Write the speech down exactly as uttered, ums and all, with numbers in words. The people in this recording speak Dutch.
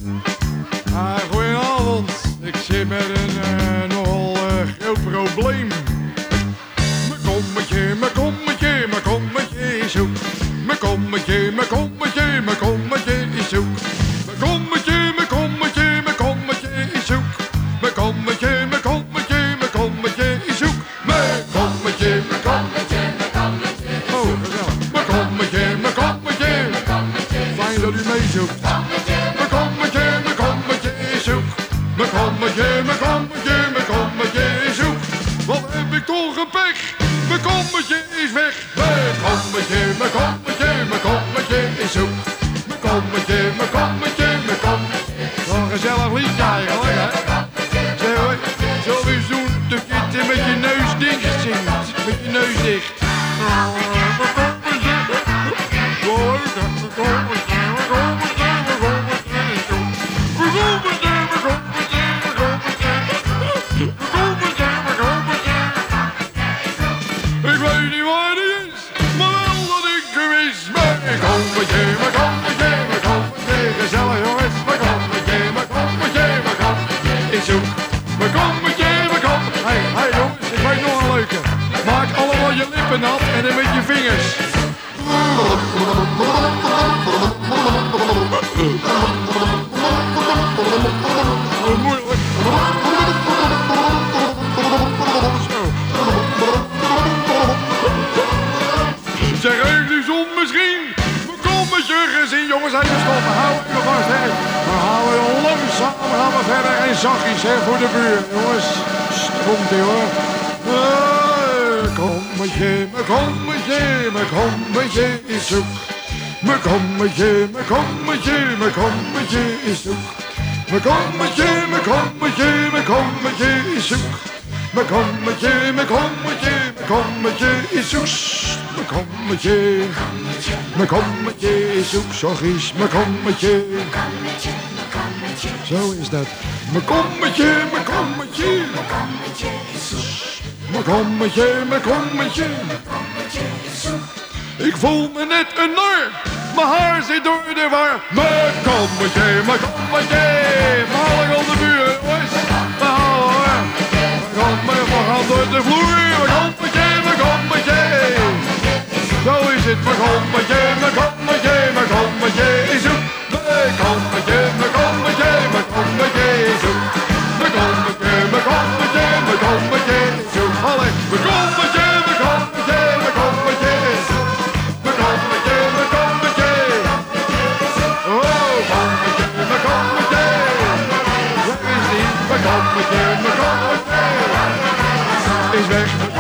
Ah, goedenavond. Ik zit met een uh, nogal uh, groot probleem. Mijn kommetje, mijn kommetje, mijn kommetje is zoek. Mijn kommetje, mijn kommetje, mijn kommetje is zoek. Mijn kommetje, mijn kommetje, mijn kommetje is zoek. Mijn kommetje, mijn kommetje, mijn kommetje is zoek. Mijn kommetje, mijn kommetje, mijn kommetje is zoek. Oh, gezellig. Mijn kommetje, mijn kommetje, mijn kommetje. Fijn dat u meezoekt. Mijn kommetje, mijn kommetje is zoek. Mijn kommetje, mijn kommetje, mijn kommetje is zoek. Wat heb ik toch een pech? Mijn kommetje is weg. Mijn kommetje, mijn kommetje, mijn kommetje is zoek. Mijn kommetje, mijn kommetje, mijn kommetje. Wat een gezellig liedje eigenlijk, hè? Zullen we, zullen we eens doen dat je het met je neus dicht zingt? Met je neus dicht. Ik weet niet waar die is, maar wel dat ik hem is. Mijn kommetje, mijn kommetje, mijn kommetje. Gezellig jongens, mijn kommetje, mijn kommetje, mijn kommetje is zoek. Mijn kommetje, mijn kommetje. Hé, hey, hey jongens, ik weet nog een leuke. Maak allemaal je lippen nat en dan met je vingers. Moeilijk. Zeg, heeft u zon misschien? We komen je gezien, jongens, even stoppen. Hou even vast, hè. We gaan weer langzaam gaan we verder en zachtjes, hè, voor de buurt. Jongens, komt-ie, hoor. Mijn kommetje, mijn kommetje, mijn kommetje is zoek. Mijn kommetje, mijn kommetje, mijn kommetje is zoek. Mijn kommetje, mijn kommetje, mijn kommetje is zoek. Mijn kommetje, mijn kommetje, mijn kommetje is zoek. Mijn kommetje, mijn kommetje is zoek. Zachtjes, mijn kommetje. Zo is dat. Mijn kommetje, mijn kommetje. Mijn kommetje, mijn kommetje. Ik voel me net een nar. Mijn haar zit door de war. Mijn kommetje, mijn kommetje. Val ik op de buurt, jongens. Nou hoor. We gaan door de vloer. Mijn kommetje, mijn kommetje. Zo is het, mijn kommetje, mijn kommetje, mijn kommetje is zoek. Mijn kommetje, mijn kommetje, mijn kommetje is zoek. Mijn kommetje, mijn kommetje, mijn kommetje is zoek. Allee, mijn kommetje, mijn kommetje, mijn kommetje is zoek. Mijn kommetje, mijn kommetje. Oh, kommetje, mijn kommetje. Waar is die? Mijn kommetje, mijn kommetje is weg.